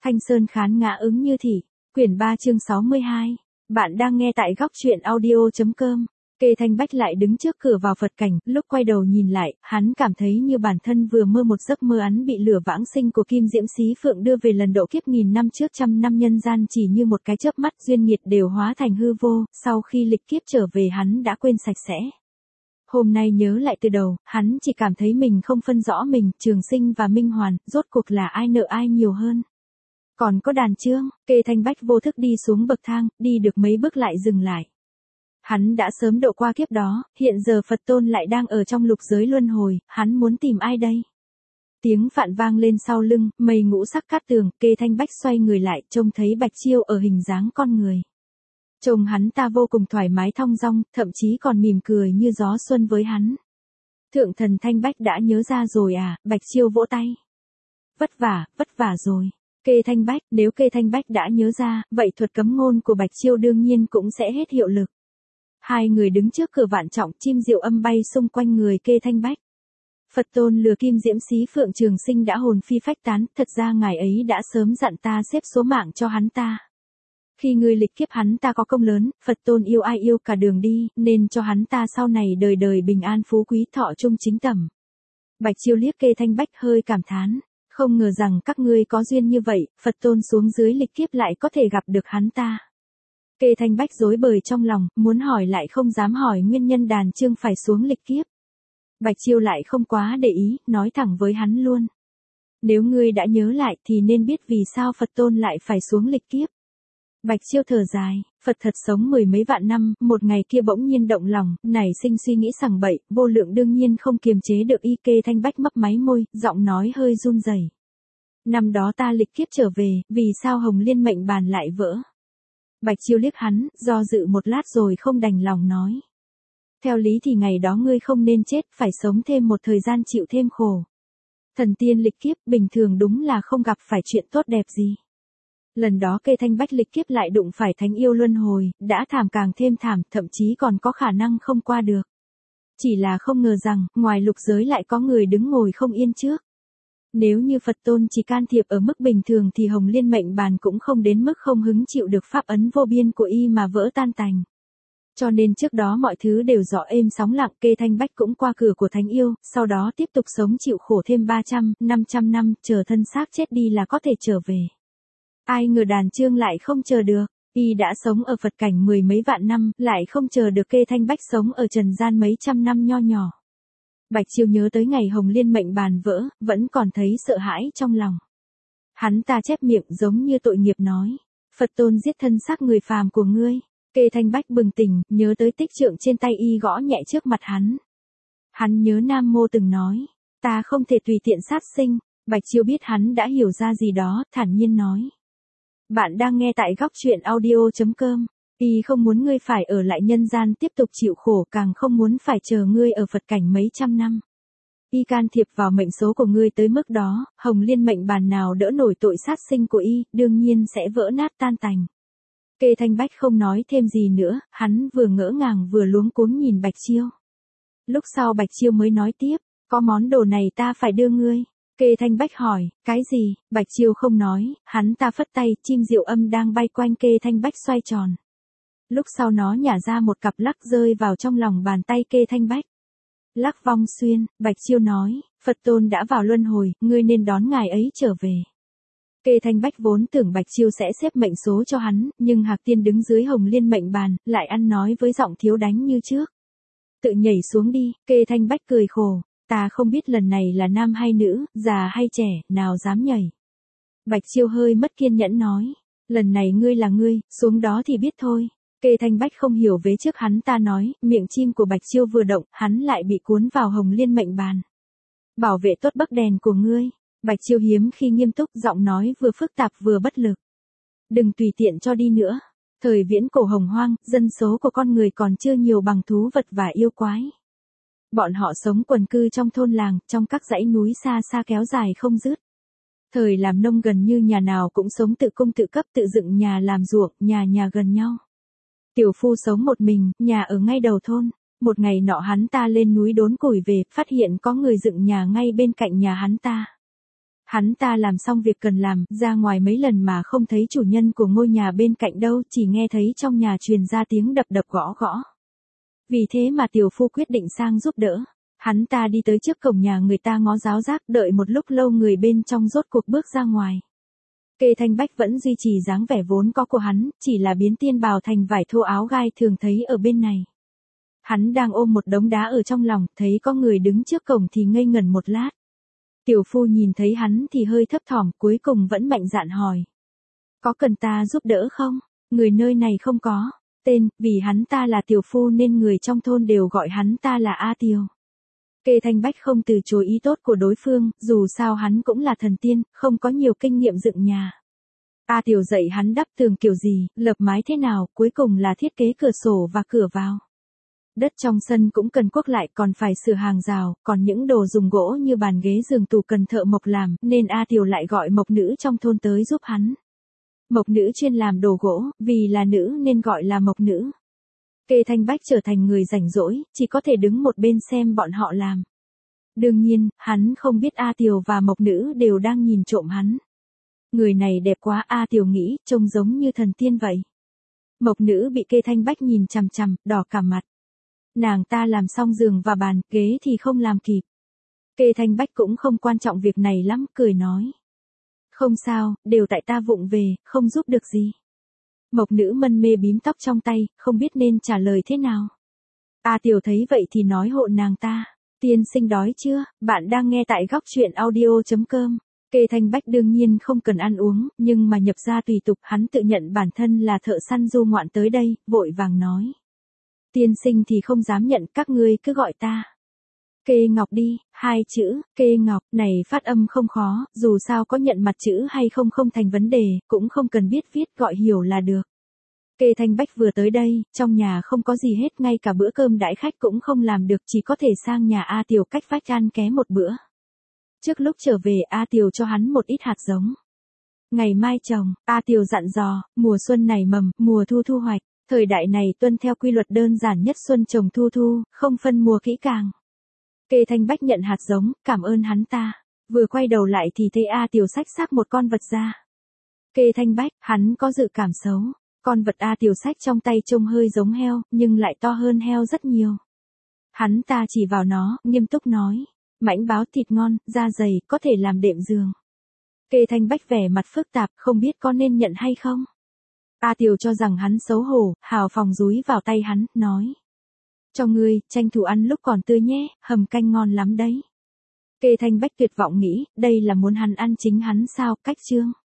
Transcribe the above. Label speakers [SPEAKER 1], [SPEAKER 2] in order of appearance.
[SPEAKER 1] Thanh Sơn khán ngã ứng như thị, quyển 3 chương 62. Bạn đang nghe tại góc truyện audio.com. Kê Thanh Bách lại đứng trước cửa vào Phật cảnh, lúc quay đầu nhìn lại, hắn cảm thấy như bản thân vừa mơ một giấc mơ án bị lửa vãng sinh của Kim Diễm Xí Phượng đưa về lần độ kiếp nghìn năm trước, trăm năm nhân gian chỉ như một cái chớp mắt duyên nghiệt đều hóa thành hư vô, sau khi lịch kiếp trở về hắn đã quên sạch sẽ. Hôm nay nhớ lại từ đầu, hắn chỉ cảm thấy mình không phân rõ mình, Trường Sinh và Minh Hoàn, rốt cuộc là ai nợ ai nhiều hơn. Còn có Đàn Trương, Kê Thanh Bách vô thức đi xuống bậc thang, đi được mấy bước lại dừng lại. Hắn đã sớm độ qua kiếp đó, hiện giờ Phật Tôn lại đang ở trong lục giới luân hồi, hắn muốn tìm ai đây? Tiếng phạn vang lên sau lưng, mây ngũ sắc cát tường, Kê Thanh Bách xoay người lại, trông thấy Bạch Chiêu ở hình dáng con người. Trông hắn ta vô cùng thoải mái thong dong, thậm chí còn mỉm cười như gió xuân với hắn. Thượng thần Thanh Bách đã nhớ ra rồi à? Bạch Chiêu vỗ tay. Vất vả rồi. Kê Thanh Bách, nếu Kê Thanh Bách đã nhớ ra, vậy thuật cấm ngôn của Bạch Chiêu đương nhiên cũng sẽ hết hiệu lực. Hai người đứng trước cửa vạn trọng, chim diệu âm bay xung quanh người Kê Thanh Bách. Phật Tôn lừa Kim Diễm Xí Phượng Trường Sinh đã hồn phi phách tán, thật ra ngài ấy đã sớm dặn ta xếp số mạng cho hắn ta. Khi ngươi lịch kiếp hắn ta có công lớn, Phật Tôn yêu ai yêu cả đường đi, nên cho hắn ta sau này đời đời bình an phú quý thọ trung chính tẩm. Bạch Chiêu liếc Kê Thanh Bách hơi cảm thán, không ngờ rằng các ngươi có duyên như vậy, Phật Tôn xuống dưới lịch kiếp lại có thể gặp được hắn ta. Kê Thanh Bách rối bời trong lòng, muốn hỏi lại không dám hỏi nguyên nhân Đàn Trương phải xuống lịch kiếp. Bạch Chiêu lại không quá để ý, nói thẳng với hắn luôn. Nếu ngươi đã nhớ lại thì nên biết vì sao Phật Tôn lại phải xuống lịch kiếp. Bạch Chiêu thở dài, Phật thật sống mười mấy vạn năm, một ngày kia bỗng nhiên động lòng, nảy sinh suy nghĩ sằng bậy, vô lượng đương nhiên không kiềm chế được y. Kê Thanh Bách mấp máy môi, giọng nói hơi run rẩy. Năm đó ta lịch kiếp trở về, vì sao Hồng Liên mệnh bàn lại vỡ? Bạch Chiêu liếc hắn, do dự một lát rồi không đành lòng nói. Theo lý thì ngày đó ngươi không nên chết, phải sống thêm một thời gian chịu thêm khổ. Thần tiên lịch kiếp bình thường đúng là không gặp phải chuyện tốt đẹp gì. Lần đó Kê Thanh Bách lịch kiếp lại đụng phải thánh yêu luân hồi, đã thảm càng thêm thảm, thậm chí còn có khả năng không qua được. Chỉ là không ngờ rằng, ngoài lục giới lại có người đứng ngồi không yên trước. Nếu như Phật Tôn chỉ can thiệp ở mức bình thường thì Hồng Liên mệnh bàn cũng không đến mức không hứng chịu được pháp ấn vô biên của y mà vỡ tan tành. Cho nên trước đó mọi thứ đều rõ êm sóng lặng. Kê Thanh Bách cũng qua cửa của thánh yêu, sau đó tiếp tục sống chịu khổ thêm 300, 500 năm, chờ thân xác chết đi là có thể trở về. Ai ngờ Đàn Trương lại không chờ được, y đã sống ở Phật cảnh mười mấy vạn năm, lại không chờ được Kê Thanh Bách sống ở trần gian mấy trăm năm nho nhỏ. Bạch Chiêu nhớ tới ngày Hồng Liên mệnh bàn vỡ, vẫn còn thấy sợ hãi trong lòng. Hắn ta chép miệng giống như tội nghiệp nói, Phật Tôn giết thân xác người phàm của ngươi. Kê Thanh Bách bừng tỉnh, nhớ tới tích trượng trên tay y gõ nhẹ trước mặt hắn. Hắn nhớ Nam Mô từng nói, ta không thể tùy tiện sát sinh. Bạch Chiêu biết hắn đã hiểu ra gì đó, thản nhiên nói. Bạn đang nghe tại góc truyện audio.com. Y không muốn ngươi phải ở lại nhân gian tiếp tục chịu khổ, càng không muốn phải chờ ngươi ở Phật cảnh mấy trăm năm. Y can thiệp vào mệnh số của ngươi tới mức đó, Hồng Liên mệnh bàn nào đỡ nổi tội sát sinh của y, đương nhiên sẽ vỡ nát tan tành. Kê Thanh Bách không nói thêm gì nữa, hắn vừa ngỡ ngàng vừa luống cuống nhìn Bạch Chiêu. Lúc sau Bạch Chiêu mới nói tiếp, có món đồ này ta phải đưa ngươi. Kê Thanh Bách hỏi, cái gì? Bạch Chiêu không nói, hắn ta phất tay, chim diệu âm đang bay quanh Kê Thanh Bách xoay tròn. Lúc sau nó nhả ra một cặp lắc rơi vào trong lòng bàn tay Kê Thanh Bách. Lắc vong xuyên, Bạch Chiêu nói, Phật Tôn đã vào luân hồi, ngươi nên đón ngài ấy trở về. Kê Thanh Bách vốn tưởng Bạch Chiêu sẽ xếp mệnh số cho hắn, nhưng Hạc Tiên đứng dưới Hồng Liên mệnh bàn, lại ăn nói với giọng thiếu đánh như trước. Tự nhảy xuống đi. Kê Thanh Bách cười khổ, ta không biết lần này là nam hay nữ, già hay trẻ, nào dám nhảy. Bạch Chiêu hơi mất kiên nhẫn nói, lần này ngươi là ngươi, xuống đó thì biết thôi. Kê Thanh Bách không hiểu vế trước hắn ta nói, miệng chim của Bạch Chiêu vừa động, hắn lại bị cuốn vào Hồng Liên mệnh bàn. Bảo vệ tốt bấc đèn của ngươi. Bạch Chiêu hiếm khi nghiêm túc, giọng nói vừa phức tạp vừa bất lực. Đừng tùy tiện cho đi nữa. Thời viễn cổ hồng hoang, dân số của con người còn chưa nhiều bằng thú vật và yêu quái. Bọn họ sống quần cư trong thôn làng, trong các dãy núi xa xa kéo dài không dứt. Thời làm nông gần như nhà nào cũng sống tự cung tự cấp, tự dựng nhà làm ruộng, nhà nhà gần nhau. Tiểu phu sống một mình, nhà ở ngay đầu thôn. Một ngày nọ hắn ta lên núi đốn củi về, phát hiện có người dựng nhà ngay bên cạnh nhà hắn ta. Hắn ta làm xong việc cần làm, ra ngoài mấy lần mà không thấy chủ nhân của ngôi nhà bên cạnh đâu, chỉ nghe thấy trong nhà truyền ra tiếng đập đập gõ gõ. Vì thế mà tiểu phu quyết định sang giúp đỡ. Hắn ta đi tới trước cổng nhà người ta ngó giáo giác, đợi một lúc lâu người bên trong rốt cuộc bước ra ngoài. Kê Thanh Bách vẫn duy trì dáng vẻ vốn có của hắn, chỉ là biến tiên bào thành vải thô áo gai thường thấy ở bên này. Hắn đang ôm một đống đá ở trong lòng, thấy có người đứng trước cổng thì ngây ngẩn một lát. Tiểu phu nhìn thấy hắn thì hơi thấp thỏm, cuối cùng vẫn mạnh dạn hỏi. Có cần ta giúp đỡ không? Người nơi này không có tên, vì hắn ta là tiểu phu nên người trong thôn đều gọi hắn ta là A Tiều. Kê Thanh Bách không từ chối ý tốt của đối phương, dù sao hắn cũng là thần tiên, không có nhiều kinh nghiệm dựng nhà. A Tiều dạy hắn đắp tường kiểu gì, lợp mái thế nào, cuối cùng là thiết kế cửa sổ và cửa vào. Đất trong sân cũng cần cuốc lại, còn phải sửa hàng rào, còn những đồ dùng gỗ như bàn ghế giường tủ cần thợ mộc làm, nên A Tiều lại gọi mộc nữ trong thôn tới giúp hắn. Mộc nữ chuyên làm đồ gỗ, vì là nữ nên gọi là mộc nữ. Kê Thanh Bách trở thành người rảnh rỗi, chỉ có thể đứng một bên xem bọn họ làm. Đương nhiên, hắn không biết A Tiều và mộc nữ đều đang nhìn trộm hắn. Người này đẹp quá, A Tiều nghĩ, trông giống như thần tiên vậy. Mộc nữ bị Kê Thanh Bách nhìn chằm chằm, đỏ cả mặt. Nàng ta làm xong giường và bàn, ghế thì không làm kịp. Kê Thanh Bách cũng không quan trọng việc này lắm, cười nói. Không sao, đều tại ta vụng về, không giúp được gì. Mộc nữ mân mê bím tóc trong tay, không biết nên trả lời thế nào. A Tiều thấy vậy thì nói hộ nàng ta. Tiên sinh đói chưa, bạn đang nghe tại góc truyện audio.com. Kê Thanh Bách đương nhiên không cần ăn uống, nhưng mà nhập gia tùy tục, hắn tự nhận bản thân là thợ săn du ngoạn tới đây, vội vàng nói. Tiên sinh thì không dám nhận, các ngươi cứ gọi ta Kê Ngọc đi, 2 chữ, Kê Ngọc, này phát âm không khó, dù sao có nhận mặt chữ hay không không thành vấn đề, cũng không cần biết viết, gọi hiểu là được. Kê Thanh Bách vừa tới đây, trong nhà không có gì hết, ngay cả bữa cơm đãi khách cũng không làm được, chỉ có thể sang nhà A Tiều cách vách ăn ké một bữa. Trước lúc trở về, A Tiều cho hắn một ít hạt giống. Ngày mai trồng, A Tiều dặn dò, mùa xuân nảy mầm, mùa thu thu hoạch. Thời đại này tuân theo quy luật đơn giản nhất, xuân trồng thu thu, không phân mùa kỹ càng. Kê Thanh Bách nhận hạt giống, cảm ơn hắn ta. Vừa quay đầu lại thì thấy A Tiều xách xác một con vật ra. Kê Thanh Bách, hắn có dự cảm xấu. Con vật A Tiều xách trong tay trông hơi giống heo, nhưng lại to hơn heo rất nhiều. Hắn ta chỉ vào nó, nghiêm túc nói. Mãnh báo thịt ngon, da dày, có thể làm đệm giường. Kê Thanh Bách vẻ mặt phức tạp, không biết có nên nhận hay không. A Tiều cho rằng hắn xấu hổ, hào phóng dúi vào tay hắn, nói. Cho ngươi, tranh thủ ăn lúc còn tươi nhé, hầm canh ngon lắm đấy. Kê Thanh Bách tuyệt vọng nghĩ, đây là muốn hắn ăn chính hắn sao, cách chương.